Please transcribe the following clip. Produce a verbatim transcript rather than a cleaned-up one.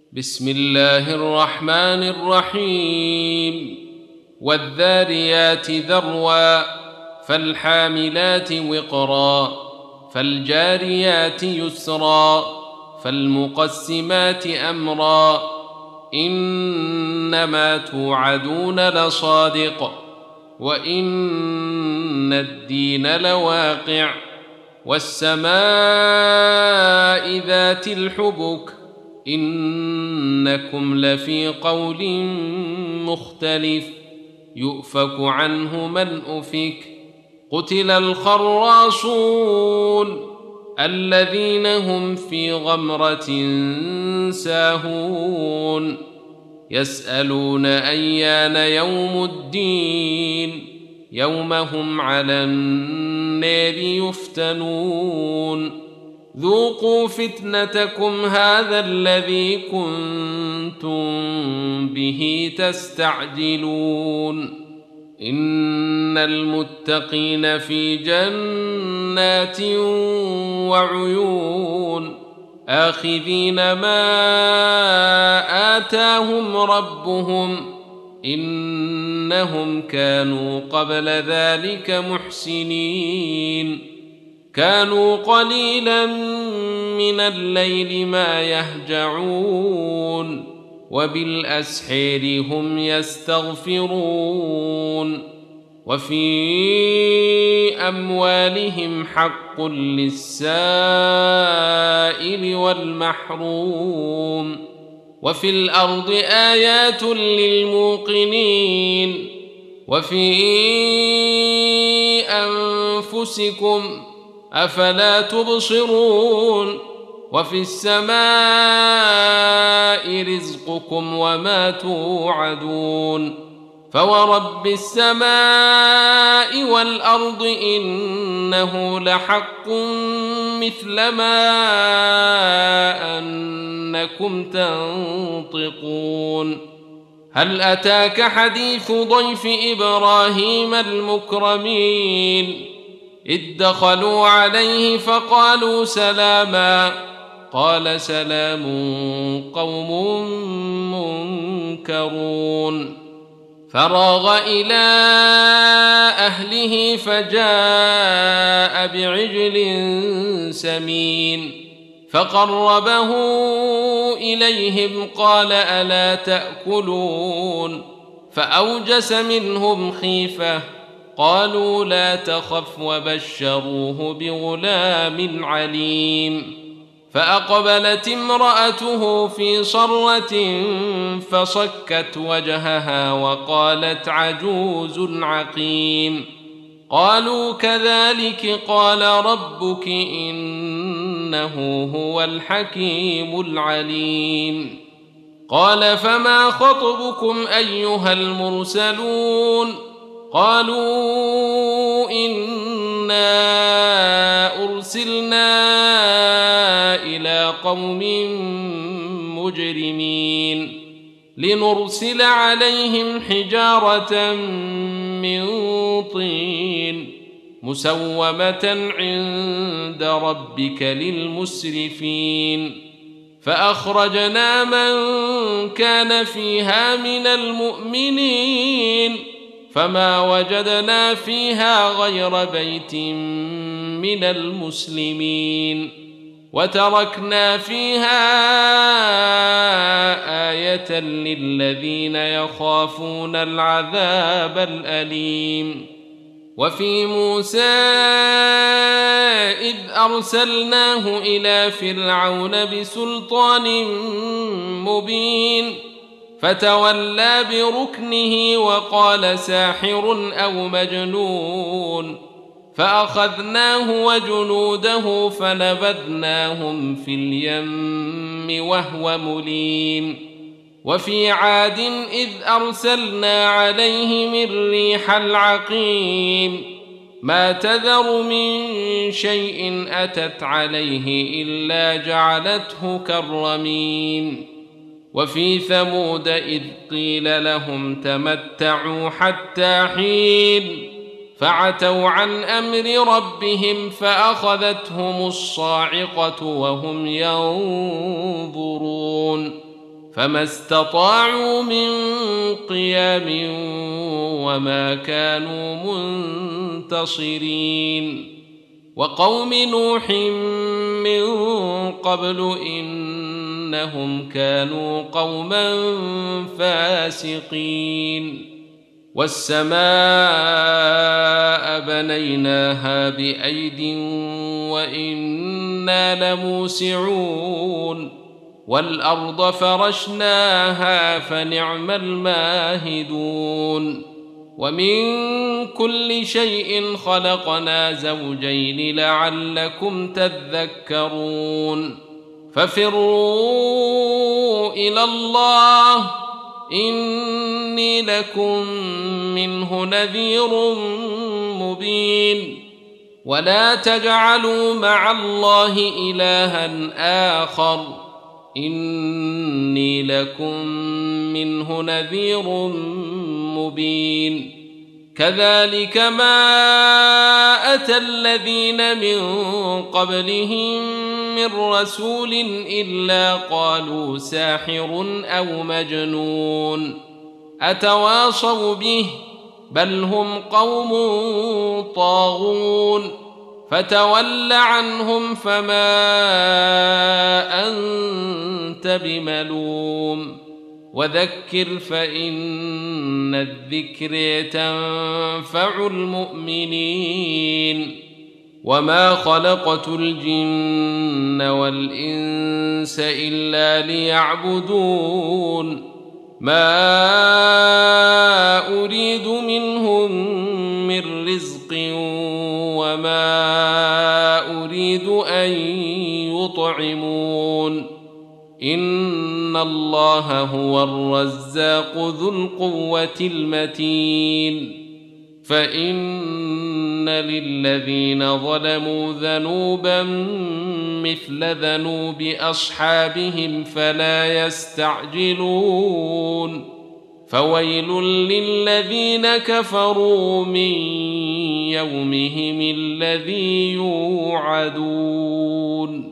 بسم الله الرحمن الرحيم والذاريات ذروا فالحاملات وقرا فالجاريات يسرا فالمقسمات أمرا إنما توعدون لصادق وإن الدين لواقع والسماء ذات الحبك إنكم لفي قول مختلف يؤفك عنه من أفك قتل الخراصون الذين هم في غمرة ساهون يسألون أيان يوم الدين يوم هم على النار يفتنون ذوقوا فتنتكم هذا الذي كنتم به تستعجلون إن المتقين في جنات وعيون آخذين ما آتاهم ربهم إنهم كانوا قبل ذلك محسنين كانوا قليلا من الليل ما يهجعون وبالأسحار هم يستغفرون وفي أموالهم حق للسائل والمحروم وفي الأرض آيات للموقنين وفي أنفسكم أفلا تبصرون وفي السماء رزقكم وما توعدون فورب السماء والأرض إنه لحق مثل ما أنكم تنطقون هل أتاك حديث ضيف إبراهيم المكرمين إذ دخلوا عليه فقالوا سلاما قال سلام قوم منكرون فراغ إلى أهله فجاء بعجل سمين فقربه إليهم قال ألا تأكلون فأوجس منهم خيفة قالوا لا تخف وبشروه بغلام عليم فأقبلت امرأته في صرة فصكت وجهها وقالت عجوز عقيم قالوا كذلك قال ربك إنه هو الحكيم العليم قال فما خطبكم أيها المرسلون قالوا إنا أرسلنا إلى قوم مجرمين لنرسل عليهم حجارة من طين مسومة عند ربك للمسرفين فأخرجنا من كان فيها من المؤمنين فما وجدنا فيها غير بيت من المسلمين وتركنا فيها آية للذين يخافون العذاب الأليم وفي موسى إذ أرسلناه إلى فرعون بسلطان مبين فتولى بركنه وقال ساحر أو مجنون فأخذناه وجنوده فنبذناهم في اليم وهو مليم وفي عاد إذ أرسلنا عليهم الريح العقيم ما تذر من شيء أتت عليه إلا جعلته كالرميم وفي ثمود إذ قيل لهم تمتعوا حتى حين فعتوا عن أمر ربهم فأخذتهم الصاعقة وهم ينظرون فما استطاعوا من قيام وما كانوا منتصرين وقوم نوح من قبل إنهم كانوا قوما فاسقين والسماء بنيناها بأيد وإنا لموسعون والأرض فرشناها فنعم الماهدون ومن كل شيء خلقنا زوجين لعلكم تذكرون ففروا إلى الله إني لكم منه نذير مبين ولا تجعلوا مع الله إلها آخر إني لكم منه نذير مبين كذلك ما أتى الذين من قبلهم من رسول إلا قالوا ساحر أو مجنون أتواصوا به بل هم قوم طاغون فتول عنهم فما أنت بملوم وذكر فإن الذكر تنفع المؤمنين وما خلقت الجن والإنس إلا ليعبدون ما أريد منهم من رزق وما أريد أن يطعمون إن الله هو الرزاق ذو القوة المتين فإن للذين ظلموا ذنوبا مثل ذنوب أصحابهم فلا يستعجلون فويل للذين كفروا من يومهم الذي يوعدون